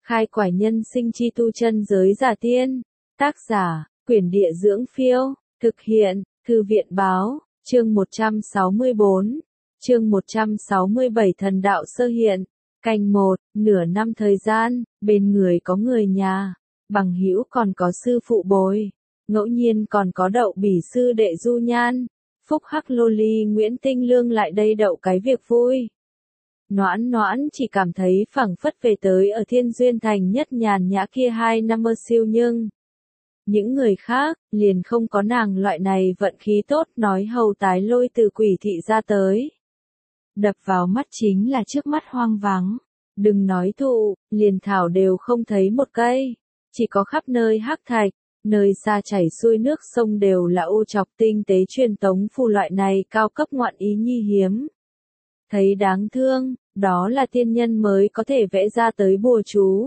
Khai quải nhân sinh chi tu chân giới giả tiên. Tác giả, Quyển Địa Dưỡng Phiêu. Thực hiện, Thư viện Báo. Chương 164. Chương 167 Thần đạo sơ hiện. Canh 1, nửa năm thời gian, bên người có người nhà, bằng hữu còn có sư phụ bồi, ngẫu nhiên còn có đậu bỉ sư đệ Du Nhan, phúc hắc lô ly Nguyễn Tinh Lương lại đây đậu cái việc vui. Noãn Noãn chỉ cảm thấy phảng phất về tới ở Thiên Duyên Thành nhất nhàn nhã kia 2 năm mơ siêu, nhưng những người khác liền không có nàng loại này vận khí tốt. Nói Hầu Tái Lôi từ Quỷ thị ra tới, đập vào mắt chính là trước mắt hoang vắng, đừng nói thụ, liền thảo đều không thấy một cây, chỉ có khắp nơi hắc thạch, nơi xa chảy xuôi nước sông đều là ô chọc tinh tế truyền tống phù loại này cao cấp ngoạn ý nhi hiếm. Thấy đáng thương, đó là tiên nhân mới có thể vẽ ra tới bùa chú.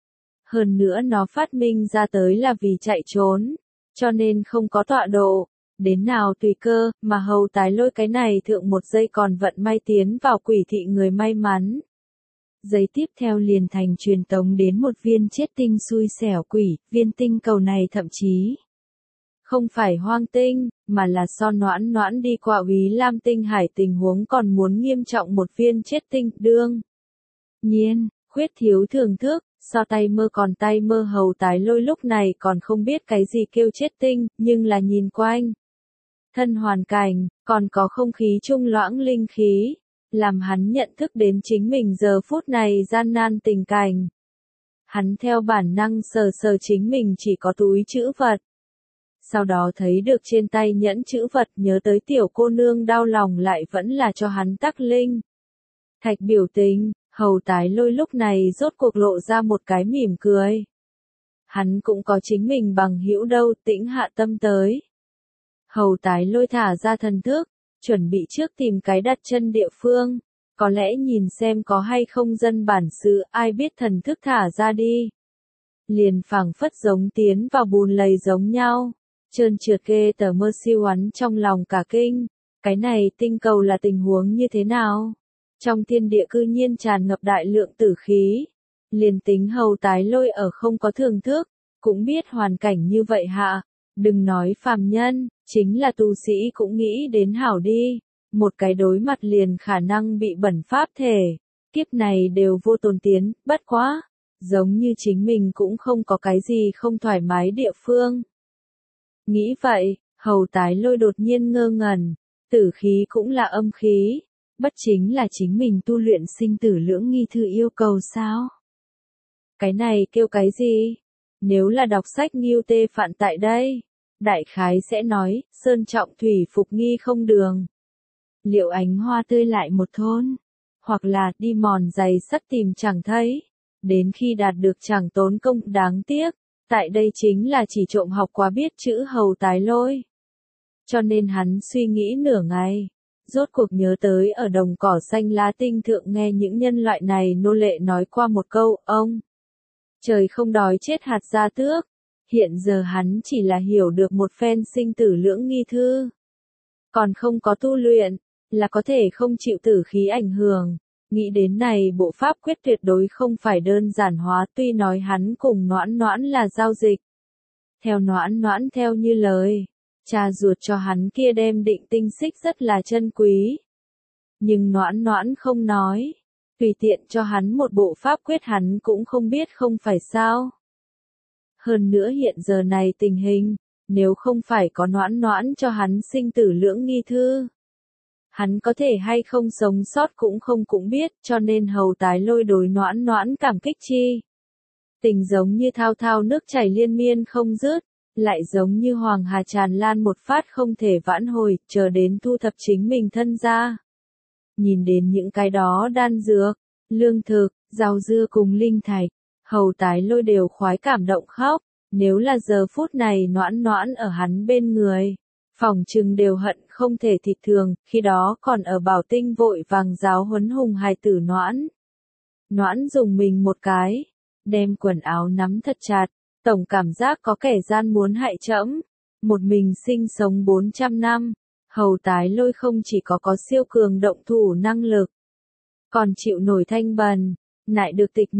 Hơn nữa nó phát minh ra tới là vì chạy trốn, cho nên không có tọa độ. Đến nào tùy cơ, mà Hầu Tái Lôi cái này thượng một giây còn vận may tiến vào Quỷ thị người may mắn. Giây tiếp theo liền thành truyền tống đến một viên chết tinh xui xẻo quỷ. Viên tinh cầu này thậm chí không phải hoang tinh, mà là so Noãn Noãn đi qua Úy Lam tinh hải tình huống còn muốn nghiêm trọng một viên chết tinh. Đương nhiên, khuyết thiếu thưởng thức, so tay mơ còn tay mơ. Hầu Tái Lôi lúc này còn không biết cái gì kêu chết tinh, nhưng là nhìn quanh thân hoàn cảnh, còn có không khí trung loãng linh khí, làm hắn nhận thức đến chính mình giờ phút này gian nan tình cảnh. Hắn theo bản năng sờ sờ chính mình chỉ có túi trữ vật. Sau đó thấy được trên tay nhẫn trữ vật, nhớ tới tiểu cô nương đau lòng lại vẫn là cho hắn tắc linh thạch biểu tình. Hầu Tái Lôi lúc này rốt cuộc lộ ra một cái mỉm cười. Hắn cũng có chính mình bằng hữu đâu. Tĩnh hạ tâm tới. Hầu Tái Lôi thả ra thần thức, chuẩn bị trước tìm cái đặt chân địa phương, có lẽ nhìn xem có hay không dân bản xứ. Ai biết thần thức thả ra đi, liền phảng phất giống tiến vào bùn lầy giống nhau, trơn trượt ghê tờ mơ. Siêu hắn trong lòng cả kinh, cái này tinh cầu là tình huống như thế nào? Trong thiên địa cư nhiên tràn ngập đại lượng tử khí, liền tính Hầu Tái Lôi ở không có thưởng thức, cũng biết hoàn cảnh như vậy hạ, đừng nói phàm nhân, chính là tu sĩ cũng nghĩ đến hảo đi, một cái đối mặt liền khả năng bị bẩn pháp thể, kiếp này đều vô tồn tiến. Bất quá, giống như chính mình cũng không có cái gì không thoải mái địa phương. Nghĩ vậy, Hầu Tái Lôi đột nhiên ngơ ngẩn, tử khí cũng là âm khí, bất chính là chính mình tu luyện sinh tử lưỡng nghi thư yêu cầu sao? Cái này kêu cái gì? Nếu là đọc sách Ngưu Tê Phạn tại đây, đại khái sẽ nói, sơn trọng thủy phục nghi không đường. Liệu ánh hoa tươi lại một thôn, hoặc là đi mòn giày sắt tìm chẳng thấy, đến khi đạt được chẳng tốn công. Đáng tiếc, tại đây chính là chỉ trộm học quá biết chữ Hầu Tái Lôi. Cho nên hắn suy nghĩ nửa ngày, rốt cuộc nhớ tới ở đồng cỏ xanh lá tinh thượng nghe những nhân loại này nô lệ nói qua một câu, ông trời không đói chết hạt gia tước. Hiện giờ hắn chỉ là hiểu được một phen sinh tử lưỡng nghi thư, còn không có tu luyện, là có thể không chịu tử khí ảnh hưởng. Nghĩ đến này bộ pháp quyết tuyệt đối không phải đơn giản hóa. Tuy nói hắn cùng Noãn Noãn là giao dịch, theo Noãn Noãn theo như lời, cha ruột cho hắn kia đem định tinh xích rất là chân quý, nhưng Noãn Noãn không nói, tùy tiện cho hắn một bộ pháp quyết hắn cũng không biết không phải sao. Hơn nữa hiện giờ này tình hình, nếu không phải có Noãn Noãn cho hắn sinh tử lưỡng nghi thư, hắn có thể hay không sống sót cũng biết. Cho nên Hầu Tái Lôi đối Noãn Noãn cảm kích chi tình giống như thao thao nước chảy liên miên không dứt, lại giống như hoàng hà tràn lan một phát không thể vãn hồi. Chờ đến thu thập chính mình thân ra, nhìn đến những cái đó đan dược, lương thực, rau dưa cùng linh thạch, Hầu Tái Lôi đều khoái cảm động khóc. Nếu là giờ phút này Noãn Noãn ở hắn bên người, phỏng chừng đều hận không thể thịt thường. Khi đó còn ở Bảo Tinh vội vàng giáo huấn hùng hài tử Noãn Noãn dùng mình một cái, đem quần áo nắm thật chặt, tổng cảm giác có kẻ gian muốn hại trẫm. Một mình sinh sống 400 năm, Hầu Tái Lôi không chỉ có siêu cường động thủ năng lực, còn chịu nổi thanh bần, nại được tịch mịch.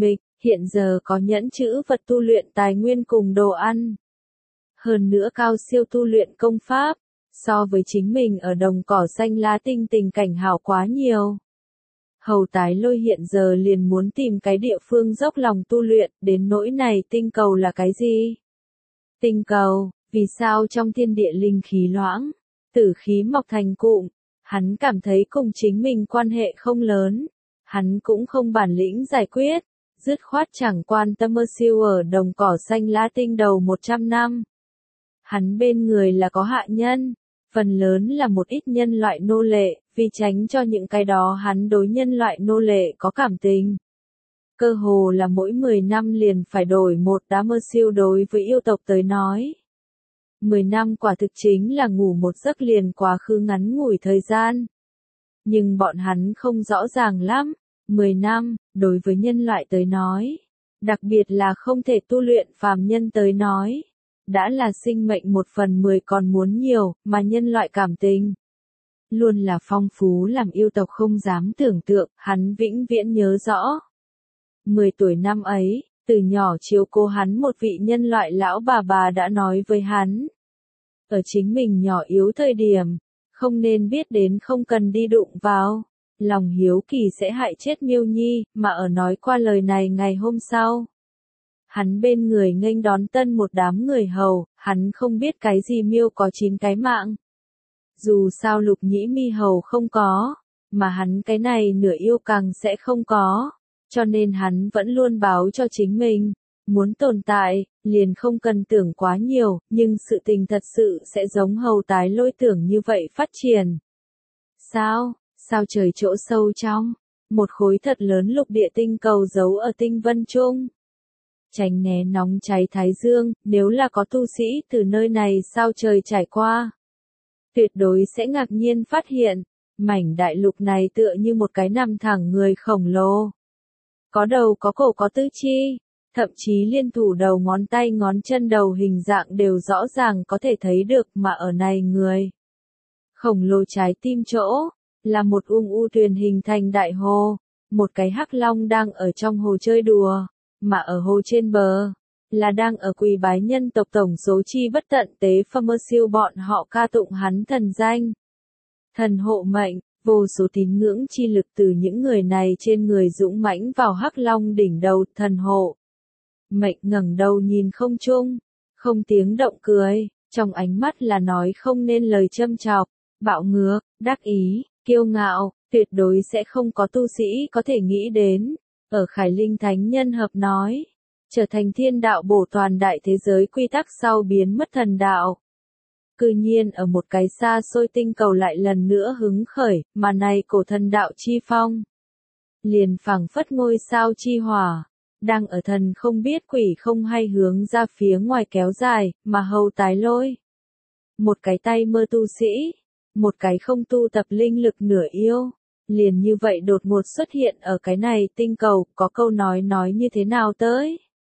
Hiện giờ có nhẫn trữ vật tu luyện tài nguyên cùng đồ ăn. Hơn nữa cao siêu tu luyện công pháp, so với chính mình ở đồng cỏ xanh lá tinh tình cảnh hảo quá nhiều. Hầu Tái Lôi hiện giờ liền muốn tìm cái địa phương dốc lòng tu luyện, đến nỗi này tinh cầu là cái gì? Tinh cầu, vì sao trong thiên địa linh khí loãng, tử khí mọc thành cụm, hắn cảm thấy cùng chính mình quan hệ không lớn, hắn cũng không bản lĩnh giải quyết, dứt khoát chẳng quan tâm mơ siêu ở đồng cỏ xanh lá tinh đầu 100 năm. Hắn bên người là có hạ nhân, phần lớn là một ít nhân loại nô lệ, vì tránh cho những cái đó hắn đối nhân loại nô lệ có cảm tình. Cơ hồ là mỗi 10 năm liền phải đổi một đá mơ siêu đối với yêu tộc tới nói. 10 năm quả thực chính là ngủ một giấc liền quá khứ ngắn ngủi thời gian. Nhưng bọn hắn không rõ ràng lắm, 10 năm, đối với nhân loại tới nói, đặc biệt là không thể tu luyện phàm nhân tới nói, đã là sinh mệnh 1/10 còn muốn nhiều, mà nhân loại cảm tình luôn là phong phú làm yêu tộc không dám tưởng tượng, hắn vĩnh viễn nhớ rõ. 10 tuổi năm ấy, từ nhỏ chiếu cố hắn một vị nhân loại lão bà đã nói với hắn. Ở chính mình nhỏ yếu thời điểm, không nên biết đến không cần đi đụng vào, lòng hiếu kỳ sẽ hại chết Miêu Nhi, mà ở nói qua lời này ngày hôm sau. Hắn bên người nghênh đón tân một đám người hầu, hắn không biết cái gì Miêu có 9 cái mạng. Dù sao Lục Nhĩ Mi hầu không có, mà hắn cái này nửa yêu càng sẽ không có, cho nên hắn vẫn luôn báo cho chính mình, muốn tồn tại, liền không cần tưởng quá nhiều, nhưng sự tình thật sự sẽ giống Hầu Tái Lôi tưởng như vậy phát triển. Sao trời chỗ sâu trong, một khối thật lớn lục địa tinh cầu giấu ở tinh vân trung. Tránh né nóng cháy thái dương, nếu là có tu sĩ từ nơi này sao trời trải qua, tuyệt đối sẽ ngạc nhiên phát hiện, mảnh đại lục này tựa như một cái nằm thẳng người khổng lồ. Có đầu có cổ có tứ chi, thậm chí liên thủ đầu ngón tay ngón chân đầu hình dạng đều rõ ràng có thể thấy được, mà ở này người khổng lồ trái tim chỗ, là một u tuyền hình thành đại hồ, một cái hắc long đang ở trong hồ chơi đùa, mà ở hồ trên bờ, là đang ở quỳ bái nhân tộc tổng số chi bất tận tế phơ mơ siêu bọn họ ca tụng hắn thần danh. Thần hộ mệnh, vô số tín ngưỡng chi lực từ những người này trên người dũng mãnh vào hắc long đỉnh đầu, thần hộ mệnh ngẩng đầu nhìn không trung, không tiếng động cười, trong ánh mắt là nói không nên lời châm chọc, bạo ngược, đắc ý, kiêu ngạo, tuyệt đối sẽ không có tu sĩ có thể nghĩ đến. Ở Khải Linh Thánh Nhân Hợp nói, trở thành thiên đạo bổ toàn đại thế giới quy tắc sau biến mất thần đạo. Cư nhiên ở một cái xa xôi tinh cầu lại lần nữa hứng khởi, mà này cổ thần đạo chi phong. Liền phảng phất ngôi sao chi hỏa, đang ở thần không biết quỷ không hay hướng ra phía ngoài kéo dài, mà Hầu Tái Lôi. Một cái tay mơ tu sĩ, một cái không tu tập linh lực nửa yêu, liền như vậy đột ngột xuất hiện ở cái này tinh cầu, có câu nói như thế nào tới?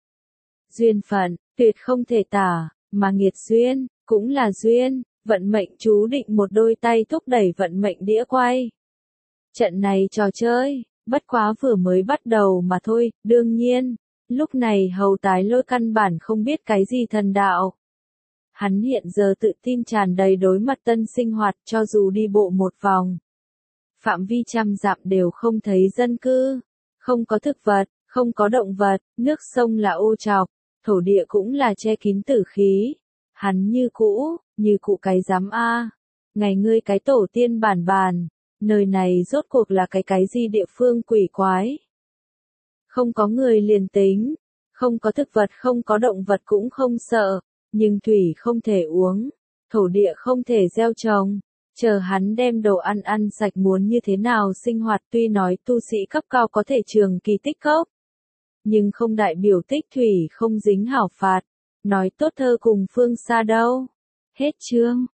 Duyên phận, tuyệt không thể tả, mà nghiệt duyên, cũng là duyên, vận mệnh chú định một đôi tay thúc đẩy vận mệnh đĩa quay. Trận này trò chơi, bất quá vừa mới bắt đầu mà thôi, đương nhiên, lúc này Hầu Tái Lôi căn bản không biết cái gì thần đạo. Hắn hiện giờ tự tin tràn đầy đối mặt tân sinh hoạt, cho dù đi bộ một vòng. Phạm vi trăm dặm đều không thấy dân cư, không có thực vật, không có động vật, nước sông là ô trọc, thổ địa cũng là che kín tử khí. Hắn như cũ cái giám a. Ngày ngươi cái tổ tiên bản, nơi này rốt cuộc là cái gì địa phương quỷ quái. Không có người liền tính, không có thực vật không có động vật cũng không sợ, nhưng thủy không thể uống, thổ địa không thể gieo trồng. Chờ hắn đem đồ ăn sạch muốn như thế nào sinh hoạt, tuy nói tu sĩ cấp cao có thể trường kỳ tích cốc, nhưng không đại biểu tích thủy không dính hảo phạt, nói tốt thơ cùng phương xa đâu. Hết chương.